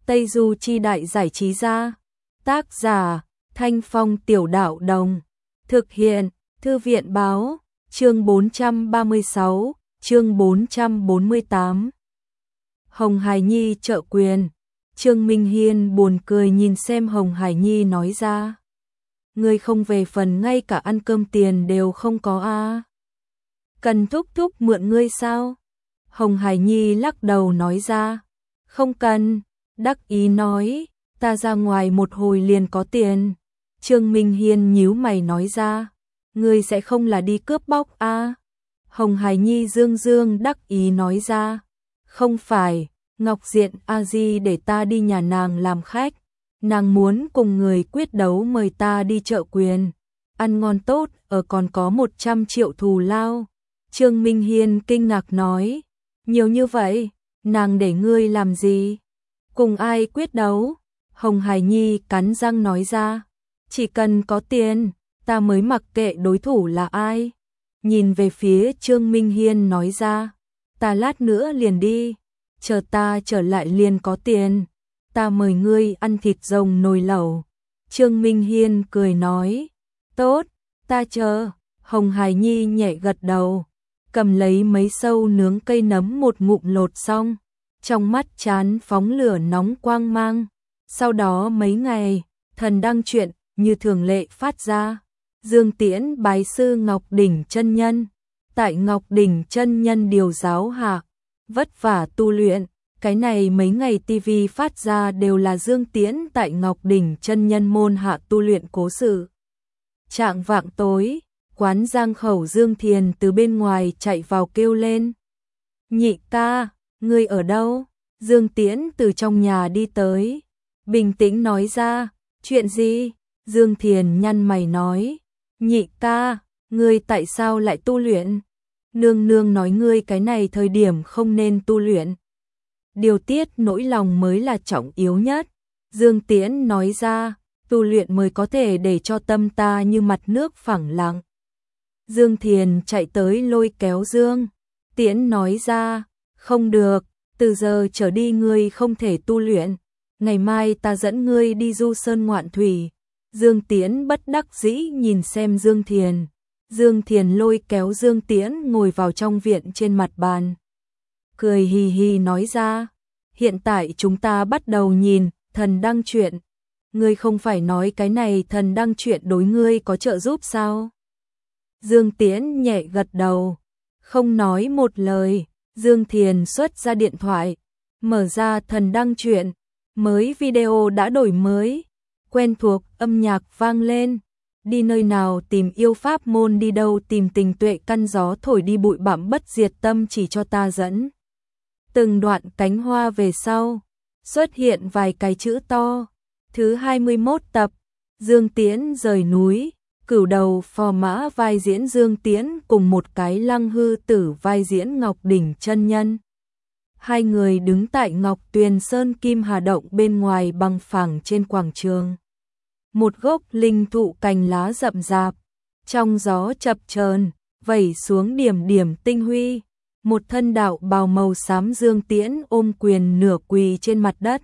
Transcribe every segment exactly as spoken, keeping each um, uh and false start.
Tây Du Chi Đại Giải Trí Gia. Tác giả Thanh Phong Tiểu Đạo Đồng. Thực hiện Thư viện Báo. Chương bốn trăm ba mươi sáu, chương bốn trăm bốn mươi tám. Hồng Hải Nhi trợ quyền. Trương Minh Hiên buồn cười nhìn xem Hồng Hải Nhi nói ra. Ngươi không về phần ngay cả ăn cơm tiền đều không có à? Cần thúc thúc mượn ngươi sao? Hồng Hải Nhi lắc đầu nói ra. Không cần, đắc ý nói, ta ra ngoài một hồi liền có tiền. Trương Minh Hiên nhíu mày nói ra. Ngươi sẽ không là đi cướp bóc à? Hồng Hải Nhi dương dương đắc ý nói ra. Không phải, Ngọc Diện a di để ta đi nhà nàng làm khách. Nàng muốn cùng người quyết đấu mời ta đi trợ quyền. Ăn ngon tốt, ở còn có một trăm triệu thù lao. Trương Minh Hiên kinh ngạc nói. Nhiều như vậy, nàng để ngươi làm gì? Cùng ai quyết đấu? Hồng Hải Nhi cắn răng nói ra. Chỉ cần có tiền, ta mới mặc kệ đối thủ là ai. Nhìn về phía Trương Minh Hiên nói ra. Ta lát nữa liền đi. Chờ ta trở lại liền có tiền. Ta mời ngươi ăn thịt rồng nồi lẩu. Trương Minh Hiên cười nói. Tốt, ta chờ. Hồng Hải Nhi nhẹ gật đầu. Cầm lấy mấy sâu nướng cây nấm một ngụm lột xong. Trong mắt chán phóng lửa nóng quang mang. Sau đó mấy ngày, thần đăng truyện như thường lệ phát ra. Dương Tiễn bái sư Ngọc Đỉnh chân nhân. Tại Ngọc Đỉnh chân nhân điều giáo hạ, vất vả tu luyện. Cái này mấy ngày tivi phát ra đều là Dương Tiễn tại Ngọc Đỉnh chân nhân môn hạ tu luyện cố sự. Trạng vạng tối, quán Giang Khẩu Dương Thiền từ bên ngoài chạy vào kêu lên. Nhị ca, ngươi ở đâu? Dương Tiễn từ trong nhà đi tới. Bình tĩnh nói ra, chuyện gì? Dương Thiền nhăn mày nói. Nhị ca, ngươi tại sao lại tu luyện? Nương nương nói ngươi cái này thời điểm không nên tu luyện. Điều tiết nỗi lòng mới là trọng yếu nhất. Dương Tiễn nói ra, tu luyện mới có thể để cho tâm ta như mặt nước phẳng lặng. Dương Thiền chạy tới lôi kéo Dương Tiễn nói ra, không được, từ giờ trở đi ngươi không thể tu luyện. Ngày mai ta dẫn ngươi đi du sơn ngoạn thủy. Dương Tiễn bất đắc dĩ nhìn xem Dương Thiền. Dương Thiền lôi kéo Dương Tiễn ngồi vào trong viện trên mặt bàn. Cười hì hì nói ra, hiện tại chúng ta bắt đầu nhìn thần đăng truyện. Ngươi không phải nói cái này thần đăng truyện đối ngươi có trợ giúp sao? Dương Tiễn nhẹ gật đầu, không nói một lời. Dương Thiền xuất ra điện thoại, mở ra thần đăng truyện, mới video đã đổi mới, quen thuộc âm nhạc vang lên. Đi nơi nào tìm yêu pháp môn, đi đâu tìm tình tuệ căn gió thổi đi bụi bặm bất diệt tâm chỉ cho ta dẫn. Từng đoạn cánh hoa về sau, xuất hiện vài cái chữ to. Thứ hai mươi mốt tập, Dương Tiễn rời núi, cửu đầu phò mã vai diễn Dương Tiễn cùng một cái lăng hư tử vai diễn Ngọc Đỉnh chân nhân. Hai người đứng tại Ngọc Tuyền Sơn Kim Hà Động bên ngoài bằng phẳng trên quảng trường. Một gốc linh thụ cành lá rậm rạp, trong gió chập chờn, vẩy xuống điểm điểm tinh huy. Một thân đạo bào màu xám Dương Tiễn ôm quyền nửa quỳ trên mặt đất.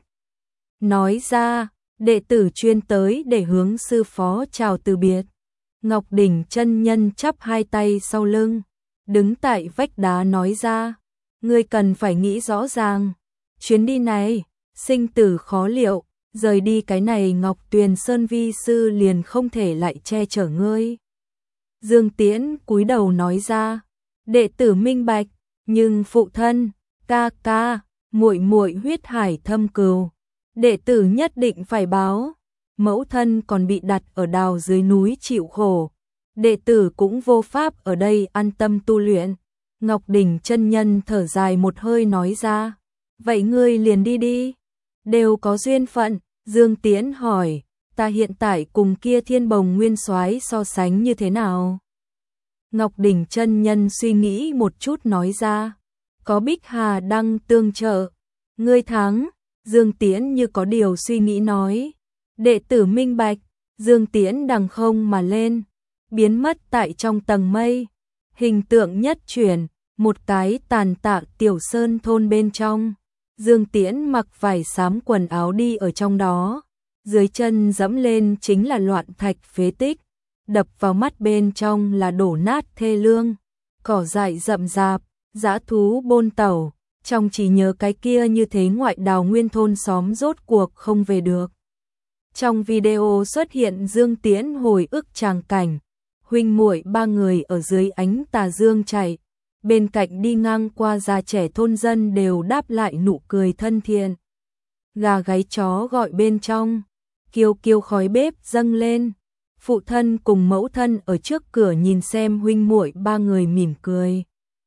Nói ra, đệ tử chuyên tới để hướng sư phó chào từ biệt. Ngọc Đỉnh chân nhân chắp hai tay sau lưng, đứng tại vách đá nói ra, ngươi cần phải nghĩ rõ ràng. Chuyến đi này, sinh tử khó liệu, rời đi cái này Ngọc Tuyền Sơn vi sư liền không thể lại che chở ngươi. Dương Tiễn cúi đầu nói ra, đệ tử minh bạch, nhưng phụ thân, ca ca, muội muội huyết hải thâm cừu, đệ tử nhất định phải báo. Mẫu thân còn bị đặt ở đào dưới núi chịu khổ, đệ tử cũng vô pháp ở đây an tâm tu luyện. Ngọc Đỉnh chân nhân thở dài một hơi nói ra, vậy ngươi liền đi đi, đều có duyên phận. Dương Tiễn hỏi, ta hiện tại cùng kia Thiên Bồng Nguyên Soái so sánh như thế nào? Ngọc Đỉnh chân nhân suy nghĩ một chút nói ra, có Bích Hà Đăng tương trợ, ngươi thắng. Dương Tiễn như có điều suy nghĩ nói, đệ tử minh bạch. Dương Tiễn đằng không mà lên, biến mất tại trong tầng mây. Hình tượng nhất chuyển, một cái tàn tạ tiểu sơn thôn bên trong. Dương Tiễn mặc vải xám quần áo đi ở trong đó, dưới chân dẫm lên chính là loạn thạch phế tích, đập vào mắt bên trong là đổ nát thê lương, cỏ dại rậm rạp, dã thú bôn tẩu, trong chỉ nhớ cái kia như thế ngoại đào nguyên thôn xóm rốt cuộc không về được. Trong video xuất hiện Dương Tiễn hồi ức tràng cảnh, huynh muội ba người ở dưới ánh tà dương chạy, bên cạnh đi ngang qua già trẻ thôn dân đều đáp lại nụ cười thân thiện. Gà gáy chó gọi bên trong, kiêu kiêu khói bếp dâng lên, phụ thân cùng mẫu thân ở trước cửa nhìn xem huynh muội ba người mỉm cười.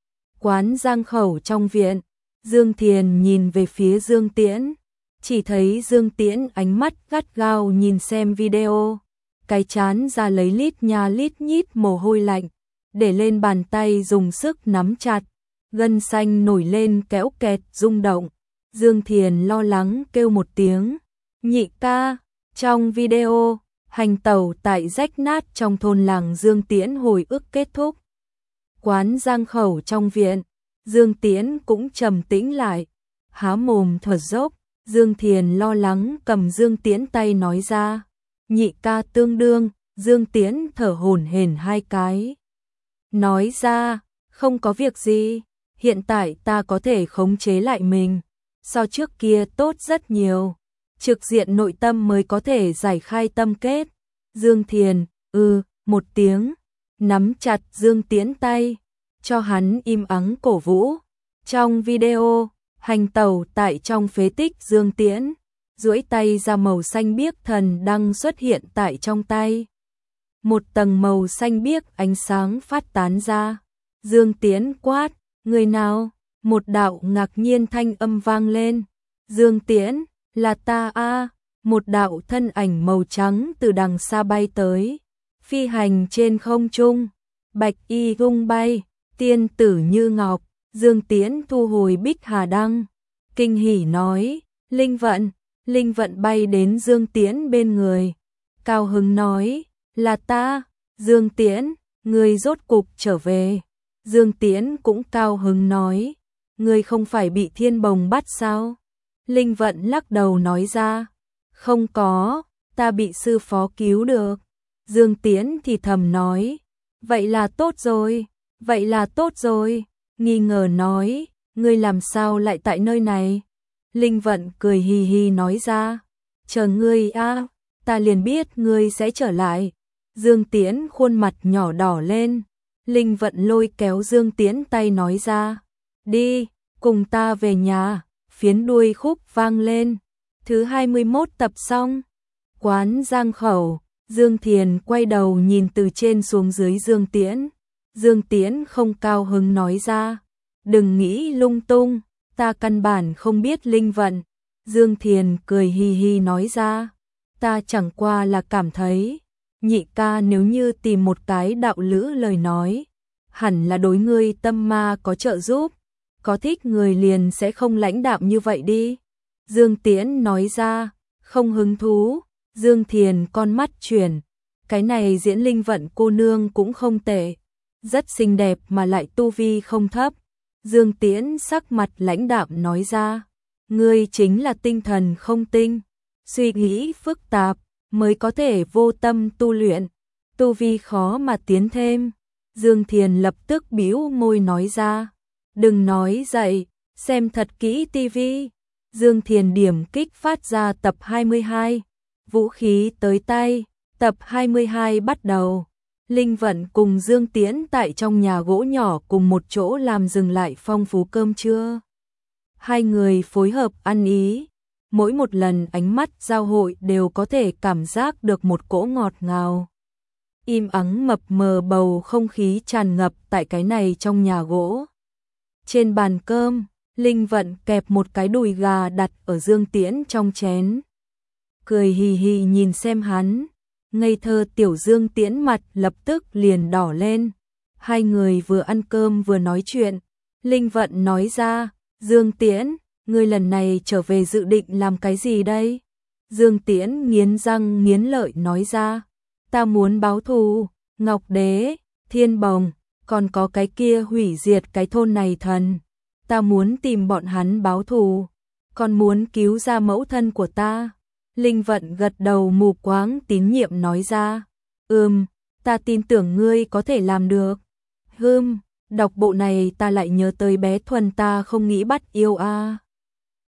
Quán Giang Khẩu trong viện, Dương Thiền nhìn về phía Dương Tiễn, chỉ thấy Dương Tiễn ánh mắt gắt gao nhìn xem video, cái chán ra lấy lít nha lít nhít mồ hôi lạnh, để lên bàn tay dùng sức nắm chặt, gân xanh nổi lên kéo kẹt rung động. Dương Thiền lo lắng kêu một tiếng, nhị ca. Trong video, hành tẩu tại rách nát trong thôn làng Dương Tiễn hồi ức kết thúc. Quán Giang Khẩu trong viện, Dương Tiễn cũng trầm tĩnh lại, há mồm thở dốc. Dương Thiền lo lắng cầm Dương Tiễn tay nói ra, nhị ca tương đương. Dương Tiễn thở hổn hển hai cái, nói ra, không có việc gì, hiện tại ta có thể khống chế lại mình, so trước kia tốt rất nhiều, trực diện nội tâm mới có thể giải khai tâm kết. Dương Thiền, ừ, một tiếng, nắm chặt Dương Tiễn tay, cho hắn im ắng cổ vũ. Trong video, hành tẩu tại trong phế tích Dương Tiễn, duỗi tay ra màu xanh biếc thần đăng xuất hiện tại trong tay. Một tầng màu xanh biếc ánh sáng phát tán ra. Dương Tiễn quát, người nào? Một đạo ngạc nhiên thanh âm vang lên. Dương Tiễn, là ta a. Một đạo thân ảnh màu trắng từ đằng xa bay tới, phi hành trên không trung, bạch y tung bay, tiên tử như ngọc. Dương Tiễn thu hồi Bích Hà Đăng, kinh hỉ nói, linh vận. Linh vận bay đến Dương Tiễn bên người, cao hứng nói, là ta. Dương Tiễn, người rốt cục trở về. Dương Tiễn cũng cao hứng nói, người không phải bị Thiên Bồng bắt sao? Linh vận lắc đầu nói ra, không có, ta bị sư phó cứu được. Dương Tiễn thì thầm nói, vậy là tốt rồi, vậy là tốt rồi. Nghi ngờ nói, ngươi làm sao lại tại nơi này? Linh vận cười hì hì nói ra, chờ ngươi a, ta liền biết ngươi sẽ trở lại. Dương Tiễn khuôn mặt nhỏ đỏ lên. Linh vận lôi kéo Dương Tiễn tay nói ra, đi, cùng ta về nhà. Phiến đuôi khúc vang lên. Thứ hai mươi mốt tập xong. Quán Giang Khẩu, Dương Thiền quay đầu nhìn từ trên xuống dưới Dương Tiễn. Dương Tiễn không cao hứng nói ra, đừng nghĩ lung tung, ta căn bản không biết linh vận. Dương Thiền cười hi hi nói ra, ta chẳng qua là cảm thấy, nhị ca nếu như tìm một cái đạo lữ lời nói, hẳn là đối ngươi tâm ma có trợ giúp, có thích người liền sẽ không lãnh đạm như vậy đi. Dương Tiễn nói ra, không hứng thú. Dương Thiền con mắt chuyển, cái này diễn linh vận cô nương cũng không tệ, rất xinh đẹp mà lại tu vi không thấp. Dương Tiễn sắc mặt lãnh đạm nói ra, ngươi chính là tinh thần không tinh, suy nghĩ phức tạp mới có thể vô tâm tu luyện, tu vi khó mà tiến thêm. Dương Thiền lập tức bĩu môi nói ra, đừng nói dậy, xem thật kỹ tivi. Dương Thiền điểm kích phát ra tập hai mươi hai, vũ khí tới tay. Tập hai mươi hai bắt đầu. Linh vận cùng Dương Tiễn tại trong nhà gỗ nhỏ cùng một chỗ làm dừng lại phong phú cơm trưa. Hai người phối hợp ăn ý, mỗi một lần ánh mắt giao hội đều có thể cảm giác được một cỗ ngọt ngào. Im ắng mập mờ bầu không khí tràn ngập tại cái này trong nhà gỗ. Trên bàn cơm, Linh vận kẹp một cái đùi gà đặt ở Dương Tiễn trong chén. Cười hì hì nhìn xem hắn. Ngây thơ tiểu Dương Tiễn mặt lập tức liền đỏ lên. Hai người vừa ăn cơm vừa nói chuyện. Linh vận nói ra, Dương Tiễn, ngươi lần này trở về dự định làm cái gì đây? Dương Tiễn nghiến răng nghiến lợi nói ra, ta muốn báo thù, Ngọc Đế, Thiên Bồng, còn có cái kia hủy diệt cái thôn này thần. Ta muốn tìm bọn hắn báo thù. còn muốn cứu ra mẫu thân của ta. Linh Vận gật đầu mù quáng tín nhiệm nói ra, ừm, ta tin tưởng ngươi có thể làm được. Hừm, đọc bộ này ta lại nhớ tới bé Thuần ta không nghĩ bắt yêu a. À.